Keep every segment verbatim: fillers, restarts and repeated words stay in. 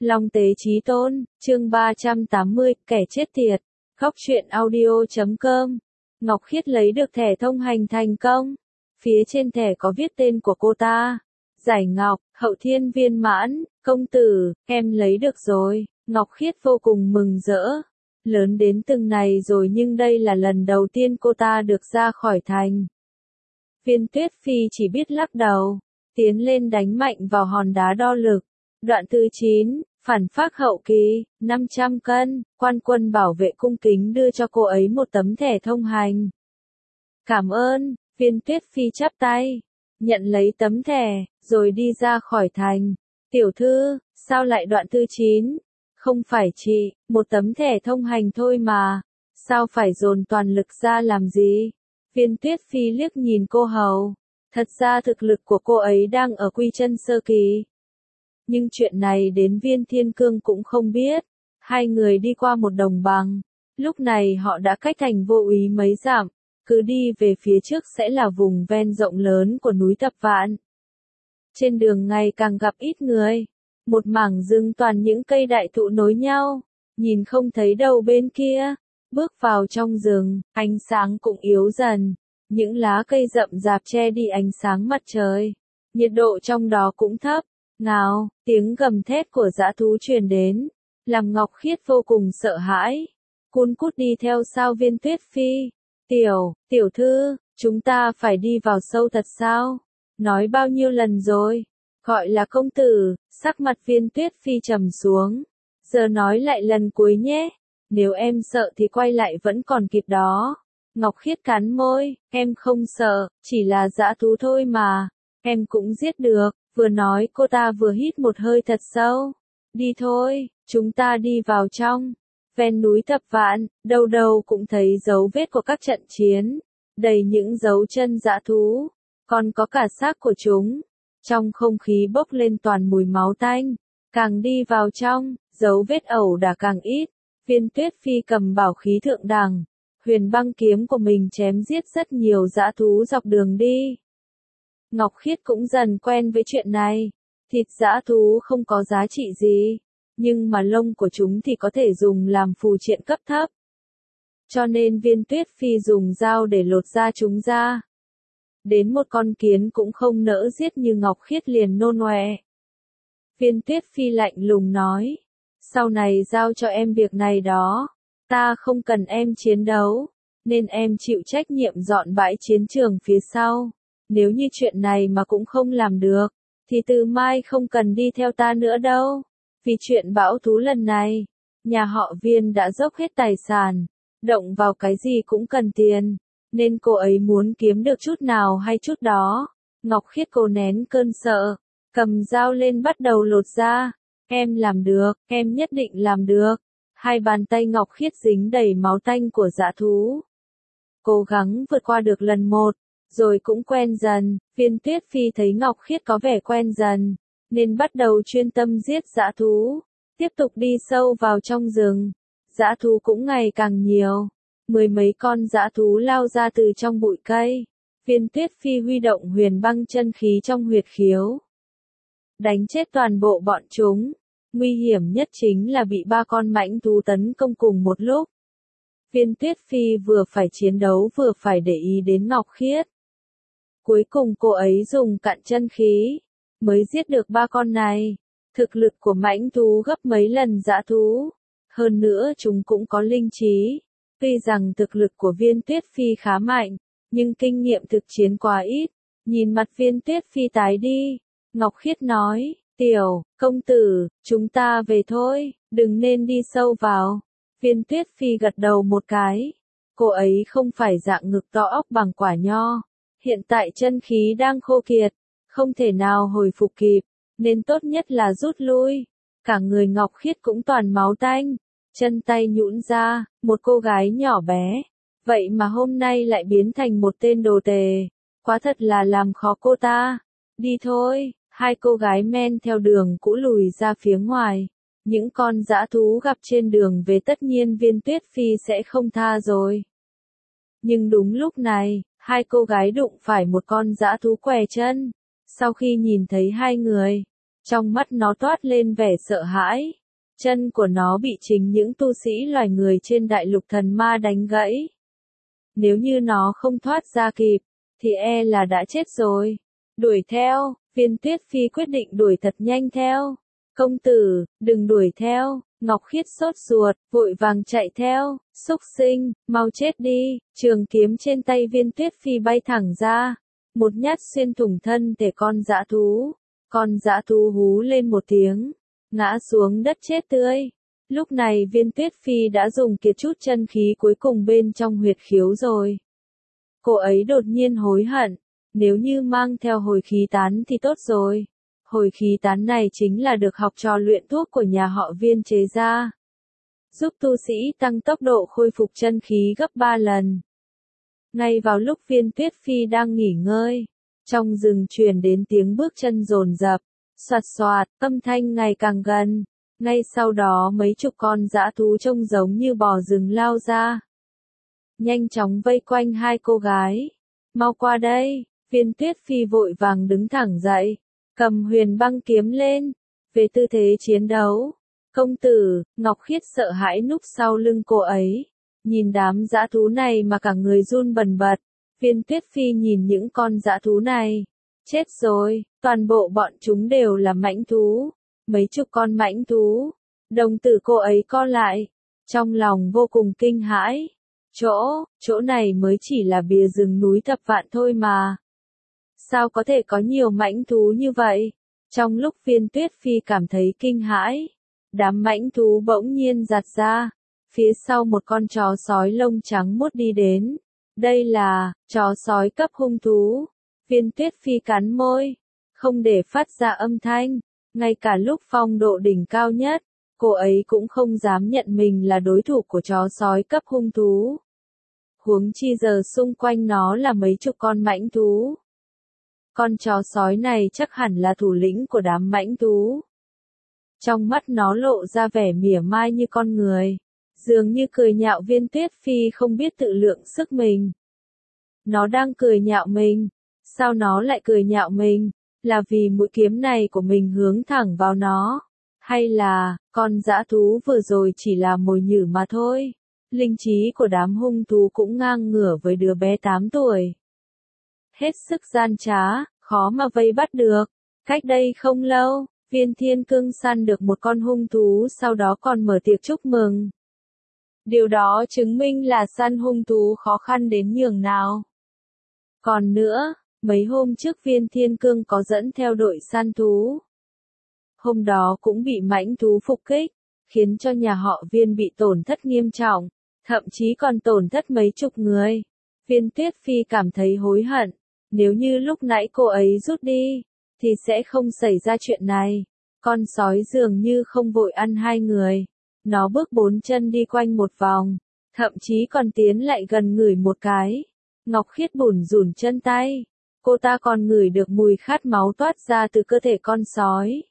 Long Tế Chí Tôn, chương ba trăm tám mươi, kẻ chết tiệt. Góc truyện audio chấm com. Ngọc Khiết lấy được thẻ thông hành thành công. Phía trên thẻ có viết tên của cô ta. Giải Ngọc, Hậu Thiên Viên Mãn, công tử, em lấy được rồi. Ngọc Khiết vô cùng mừng rỡ. Lớn đến từng này rồi nhưng đây là lần đầu tiên cô ta được ra khỏi thành. Viên Tuyết Phi chỉ biết lắc đầu, tiến lên đánh mạnh vào hòn đá đo lực. Đoạn thứ chín, phản phác hậu kỳ, năm trăm cân, quan quân bảo vệ cung kính đưa cho cô ấy một tấm thẻ thông hành. Cảm ơn, Viên Tuyết Phi chắp tay, nhận lấy tấm thẻ, rồi đi ra khỏi thành. Tiểu thư, sao lại đoạn thứ chín? Không phải chị, một tấm thẻ thông hành thôi mà, sao phải dồn toàn lực ra làm gì? Viên Tuyết Phi liếc nhìn cô hầu, thật ra thực lực của cô ấy đang ở quy chân sơ kỳ. Nhưng chuyện này đến Viên Thiên Cương cũng không biết. Hai người đi qua một đồng bằng, lúc này họ đã cách thành Vô Úy mấy dặm, cứ đi về phía trước sẽ là vùng ven rộng lớn của núi Thập Vạn. Trên đường ngày càng gặp ít người, một mảng rừng toàn những cây đại thụ nối nhau, nhìn không thấy đâu bên kia. Bước vào trong rừng, ánh sáng cũng yếu dần, những lá cây rậm rạp che đi ánh sáng mặt trời, nhiệt độ trong đó cũng thấp. Ngào, tiếng gầm thét của dã thú truyền đến, làm Ngọc Khiết vô cùng sợ hãi. Cun cút đi theo sau Viên Tuyết Phi. Tiểu, tiểu thư, chúng ta phải đi vào sâu thật sao? Nói bao nhiêu lần rồi? Gọi là công tử, sắc mặt Viên Tuyết Phi trầm xuống. Giờ nói lại lần cuối nhé. Nếu em sợ thì quay lại vẫn còn kịp đó. Ngọc Khiết cắn môi, em không sợ, chỉ là dã thú thôi mà. Em cũng giết được. Vừa nói cô ta vừa hít một hơi thật sâu. Đi thôi, chúng ta đi vào trong. Ven núi Thập Vạn, đâu đâu cũng thấy dấu vết của các trận chiến. Đầy những dấu chân dã thú. Còn có cả xác của chúng. Trong không khí bốc lên toàn mùi máu tanh. Càng đi vào trong, dấu vết ẩu đả càng ít. Viên Tuyết Phi cầm bảo khí thượng đẳng. Huyền băng kiếm của mình chém giết rất nhiều dã thú dọc đường đi. Ngọc Khiết cũng dần quen với chuyện này. Thịt dã thú không có giá trị gì, nhưng mà lông của chúng thì có thể dùng làm phù triện cấp thấp. Cho nên Viên Tuyết Phi dùng dao để lột da chúng ra. Đến một con kiến cũng không nỡ giết như Ngọc Khiết liền nôn ọe. Viên Tuyết Phi lạnh lùng nói, sau này giao cho em việc này đó, ta không cần em chiến đấu, nên em chịu trách nhiệm dọn bãi chiến trường phía sau. Nếu như chuyện này mà cũng không làm được, thì từ mai không cần đi theo ta nữa đâu. Vì chuyện bão thú lần này, nhà họ Viên đã dốc hết tài sản, động vào cái gì cũng cần tiền, nên cô ấy muốn kiếm được chút nào hay chút đó. Ngọc Khiết cố nén cơn sợ, cầm dao lên bắt đầu lột da. Em làm được, em nhất định làm được. Hai bàn tay Ngọc Khiết dính đầy máu tanh của dã thú. Cố gắng vượt qua được lần một. Rồi cũng quen dần, Viên Tuyết Phi thấy Ngọc Khiết có vẻ quen dần, nên bắt đầu chuyên tâm giết dã thú, tiếp tục đi sâu vào trong rừng. Dã thú cũng ngày càng nhiều, mười mấy con dã thú lao ra từ trong bụi cây. Viên Tuyết Phi huy động huyền băng chân khí trong huyệt khiếu, đánh chết toàn bộ bọn chúng. Nguy hiểm nhất chính là bị ba con mãnh thú tấn công cùng một lúc. Viên Tuyết Phi vừa phải chiến đấu vừa phải để ý đến Ngọc Khiết. Cuối cùng cô ấy dùng cạn chân khí, mới giết được ba con này. Thực lực của mãnh thú gấp mấy lần dã thú. Hơn nữa chúng cũng có linh trí. Tuy rằng thực lực của Viên Tuyết Phi khá mạnh, nhưng kinh nghiệm thực chiến quá ít. Nhìn mặt Viên Tuyết Phi tái đi, Ngọc Khiết nói, tiểu, công tử, chúng ta về thôi, đừng nên đi sâu vào. Viên Tuyết Phi gật đầu một cái. Cô ấy không phải dạng ngực to óc bằng quả nho. Hiện tại chân khí đang khô kiệt, không thể nào hồi phục kịp, nên tốt nhất là rút lui. Cả người Ngọc Khiết cũng toàn máu tanh, chân tay nhũn ra, một cô gái nhỏ bé. Vậy mà hôm nay lại biến thành một tên đồ tề, quá thật là làm khó cô ta. Đi thôi, hai cô gái men theo đường cũ lùi ra phía ngoài. Những con dã thú gặp trên đường về tất nhiên Viên Tuyết Phi sẽ không tha rồi. Nhưng đúng lúc này, hai cô gái đụng phải một con dã thú què chân. Sau khi nhìn thấy hai người, Trong mắt nó toát lên vẻ sợ hãi. Chân của nó bị chính những tu sĩ loài người trên đại lục thần ma đánh gãy. Nếu như nó không thoát ra kịp, thì e là đã chết rồi. Đuổi theo, Viên Tuyết Phi quyết định đuổi thật nhanh theo. Công tử, đừng đuổi theo. Ngọc Khiết sốt ruột, vội vàng chạy theo. Xúc sinh, mau chết đi. Trường kiếm trên tay Viên Tuyết Phi bay thẳng ra. Một nhát xuyên thủng thân thể con dã thú. Con dã thú hú lên một tiếng, ngã xuống đất chết tươi. Lúc này Viên Tuyết Phi đã dùng kiệt chút chân khí cuối cùng bên trong huyệt khiếu rồi. Cô ấy đột nhiên hối hận, nếu như mang theo hồi khí tán thì tốt rồi. Hồi khí tán này chính là được học trò luyện thuốc của nhà họ Viên chế ra, giúp tu sĩ tăng tốc độ khôi phục chân khí gấp ba lần. Ngay vào lúc Viên Tuyết Phi đang nghỉ ngơi, trong rừng truyền đến tiếng bước chân dồn dập, xoạt xoạt, âm thanh ngày càng gần. Ngay sau đó mấy chục con dã thú trông giống như bò rừng lao ra, nhanh chóng vây quanh hai cô gái. Mau qua đây, Viên Tuyết Phi vội vàng đứng thẳng dậy, cầm huyền băng kiếm lên, về tư thế chiến đấu. Công tử, Ngọc Khiết sợ hãi núp sau lưng cô ấy, nhìn đám dã thú này mà cả người run bần bật. Viên Tuyết Phi nhìn những con dã thú này, chết rồi, toàn bộ bọn chúng đều là mãnh thú, mấy chục con mãnh thú. Đồng tử cô ấy co lại, trong lòng vô cùng kinh hãi. Chỗ, chỗ này mới chỉ là bìa rừng núi thập vạn thôi mà. Sao có thể có nhiều mãnh thú như vậy? Trong lúc Viên Tuyết Phi cảm thấy kinh hãi, đám mãnh thú bỗng nhiên giạt ra, phía sau một con chó sói lông trắng muốt đi đến. Đây là, chó sói cấp hung thú. Viên Tuyết Phi cắn môi, không để phát ra âm thanh. Ngay cả lúc phong độ đỉnh cao nhất, cô ấy cũng không dám nhận mình là đối thủ của chó sói cấp hung thú. Huống chi giờ xung quanh nó là mấy chục con mãnh thú. Con chó sói này chắc hẳn là thủ lĩnh của đám mãnh thú. Trong mắt nó lộ ra vẻ mỉa mai như con người, dường như cười nhạo Viên Tuyết Phi không biết tự lượng sức mình. Nó đang cười nhạo mình. Sao nó lại cười nhạo mình? Là vì mũi kiếm này của mình hướng thẳng vào nó? Hay là, con dã thú vừa rồi chỉ là mồi nhử mà thôi? Linh trí của đám hung thú cũng ngang ngửa với đứa bé tám tuổi. Hết sức gian trá, khó mà vây bắt được. Cách đây không lâu, Viên Thiên Cương săn được một con hung thú, sau đó còn mở tiệc chúc mừng. Điều đó chứng minh là săn hung thú khó khăn đến nhường nào. Còn nữa, mấy hôm trước Viên Thiên Cương có dẫn theo đội săn thú. Hôm đó cũng bị mãnh thú phục kích, khiến cho nhà họ Viên bị tổn thất nghiêm trọng, thậm chí còn tổn thất mấy chục người. Viên Tuyết Phi cảm thấy hối hận, nếu như lúc nãy cô ấy rút đi, thì sẽ không xảy ra chuyện này. Con sói dường như không vội ăn hai người, nó bước bốn chân đi quanh một vòng, thậm chí còn tiến lại gần ngửi một cái. Ngọc Khiết bủn rủn chân tay, cô ta còn ngửi được mùi khát máu toát ra từ cơ thể con sói.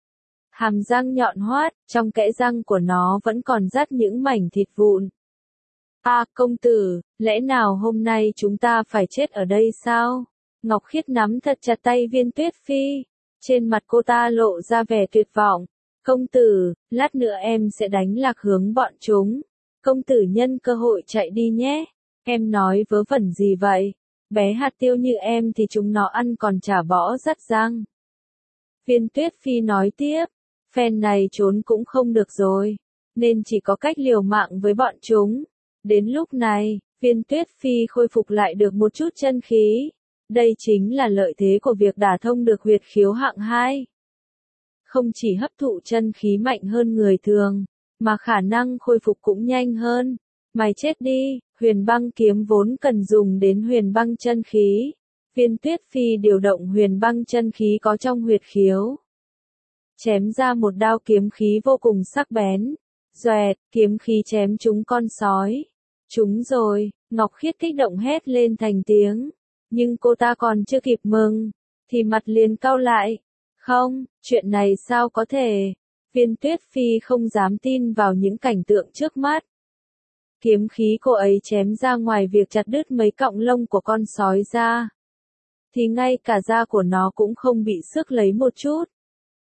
Hàm răng nhọn hoắt, trong kẽ răng của nó vẫn còn rắt những mảnh thịt vụn. À, công tử, lẽ nào hôm nay chúng ta phải chết ở đây sao? Ngọc Khiết nắm thật chặt tay Viên Tuyết Phi, trên mặt cô ta lộ ra vẻ tuyệt vọng. Công tử, lát nữa em sẽ đánh lạc hướng bọn chúng. Công tử nhân cơ hội chạy đi nhé. Em nói vớ vẩn gì vậy? Bé hạt tiêu như em thì chúng nó ăn còn chả bỏ rắt răng. Viên Tuyết Phi nói tiếp, phen này trốn cũng không được rồi, nên chỉ có cách liều mạng với bọn chúng. Đến lúc này, Viên Tuyết Phi khôi phục lại được một chút chân khí. Đây chính là lợi thế của việc đả thông được huyệt khiếu hạng hai. Không chỉ hấp thụ chân khí mạnh hơn người thường, mà khả năng khôi phục cũng nhanh hơn. Mày chết đi, huyền băng kiếm vốn cần dùng đến huyền băng chân khí. Viên Tuyết Phi điều động huyền băng chân khí có trong huyệt khiếu, chém ra một đao kiếm khí vô cùng sắc bén. Doẹt, kiếm khí chém trúng con sói. Trúng rồi, Ngọc Khiết kích động hét lên thành tiếng. Nhưng cô ta còn chưa kịp mừng, thì mặt liền cau lại. Không, chuyện này sao có thể? Viên Tuyết Phi không dám tin vào những cảnh tượng trước mắt. Kiếm khí cô ấy chém ra ngoài việc chặt đứt mấy cọng lông của con sói ra, thì ngay cả da của nó cũng không bị xước lấy một chút.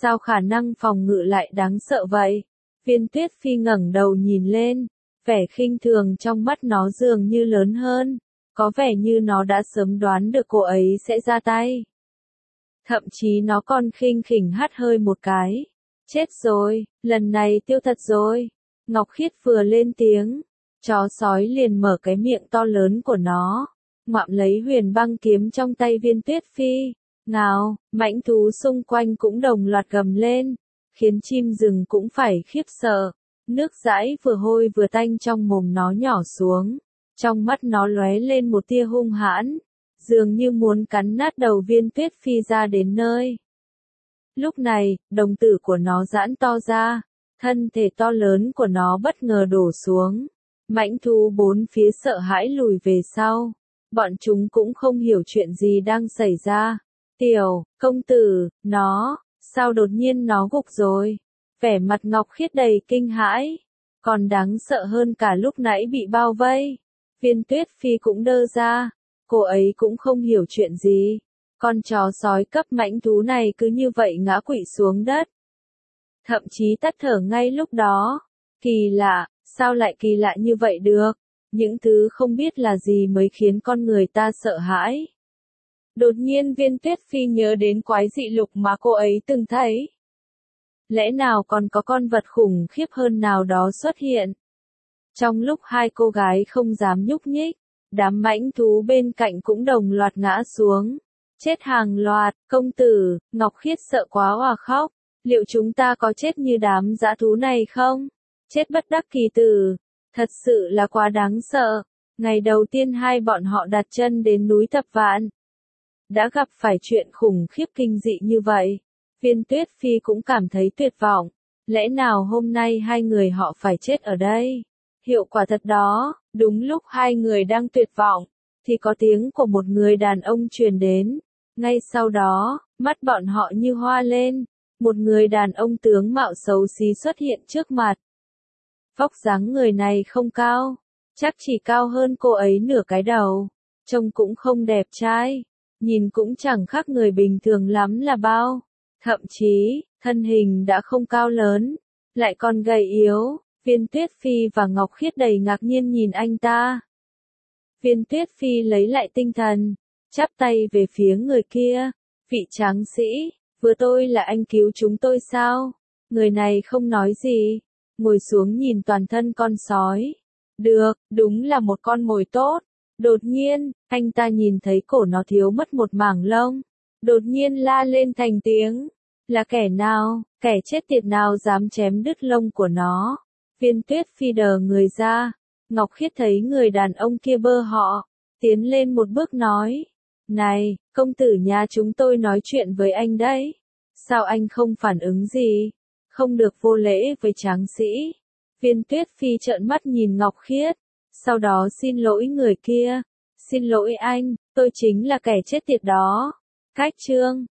Sao khả năng phòng ngự lại đáng sợ vậy? Viên Tuyết Phi ngẩng đầu nhìn lên, vẻ khinh thường trong mắt nó dường như lớn hơn, có vẻ như nó đã sớm đoán được cô ấy sẽ ra tay. Thậm chí nó còn khinh khỉnh hắt hơi một cái. Chết rồi, lần này tiêu thật rồi. Ngọc Khiết vừa lên tiếng, chó sói liền mở cái miệng to lớn của nó, ngoạm lấy huyền băng kiếm trong tay Viên Tuyết Phi. Ngào, mãnh thú xung quanh cũng đồng loạt gầm lên, khiến chim rừng cũng phải khiếp sợ. Nước dãi vừa hôi vừa tanh trong mồm nó nhỏ xuống, trong mắt nó lóe lên một tia hung hãn, dường như muốn cắn nát đầu Viên Tuyết Phi ra đến nơi. Lúc này, đồng tử của nó giãn to ra, thân thể to lớn của nó bất ngờ đổ xuống. Mãnh thú bốn phía sợ hãi lùi về sau, bọn chúng cũng không hiểu chuyện gì đang xảy ra. Tiểu, công tử, nó, sao đột nhiên nó gục rồi? Vẻ mặt Ngọc Khiết đầy kinh hãi, còn đáng sợ hơn cả lúc nãy bị bao vây. Viên Tuyết Phi cũng đơ ra, cô ấy cũng không hiểu chuyện gì. Con chó sói cấp mãnh thú này cứ như vậy ngã quỵ xuống đất. Thậm chí tắt thở ngay lúc đó. Kỳ lạ, sao lại kỳ lạ như vậy được? Những thứ không biết là gì mới khiến con người ta sợ hãi. Đột nhiên Viên Tuyết Phi nhớ đến quái dị lục mà cô ấy từng thấy. Lẽ nào còn có con vật khủng khiếp hơn nào đó xuất hiện? Trong lúc hai cô gái không dám nhúc nhích, đám mãnh thú bên cạnh cũng đồng loạt ngã xuống. Chết hàng loạt, công tử, Ngọc Khiết sợ quá hòa khóc. Liệu chúng ta có chết như đám dã thú này không? Chết bất đắc kỳ tử. Thật sự là quá đáng sợ. Ngày đầu tiên hai bọn họ đặt chân đến núi Thập Vạn, đã gặp phải chuyện khủng khiếp kinh dị như vậy. Viên Tuyết Phi cũng cảm thấy tuyệt vọng. Lẽ nào hôm nay hai người họ phải chết ở đây? Hiệu quả thật đó, đúng lúc hai người đang tuyệt vọng, thì có tiếng của một người đàn ông truyền đến. Ngay sau đó, mắt bọn họ như hoa lên. Một người đàn ông tướng mạo xấu xí xuất hiện trước mặt. Vóc dáng người này không cao, chắc chỉ cao hơn cô ấy nửa cái đầu. Trông cũng không đẹp trai, nhìn cũng chẳng khác người bình thường lắm là bao. Thậm chí, thân hình đã không cao lớn, lại còn gầy yếu. Viên Tuyết Phi và Ngọc Khiết đầy ngạc nhiên nhìn anh ta. Viên Tuyết Phi lấy lại tinh thần, chắp tay về phía người kia. Vị tráng sĩ, vừa tôi là anh cứu chúng tôi sao? Người này không nói gì, ngồi xuống nhìn toàn thân con sói. Được, đúng là một con mồi tốt. Đột nhiên, anh ta nhìn thấy cổ nó thiếu mất một mảng lông. Đột nhiên la lên thành tiếng. Là kẻ nào, kẻ chết tiệt nào dám chém đứt lông của nó? Viên Tuyết Phi đờ người ra. Ngọc Khiết thấy người đàn ông kia bơ họ, tiến lên một bước nói. Này, công tử nhà chúng tôi nói chuyện với anh đấy. Sao anh không phản ứng gì? Không được vô lễ với tráng sĩ. Viên Tuyết Phi trợn mắt nhìn Ngọc Khiết. Sau đó xin lỗi người kia. Xin lỗi anh, tôi chính là kẻ chết tiệt đó. Cách chương.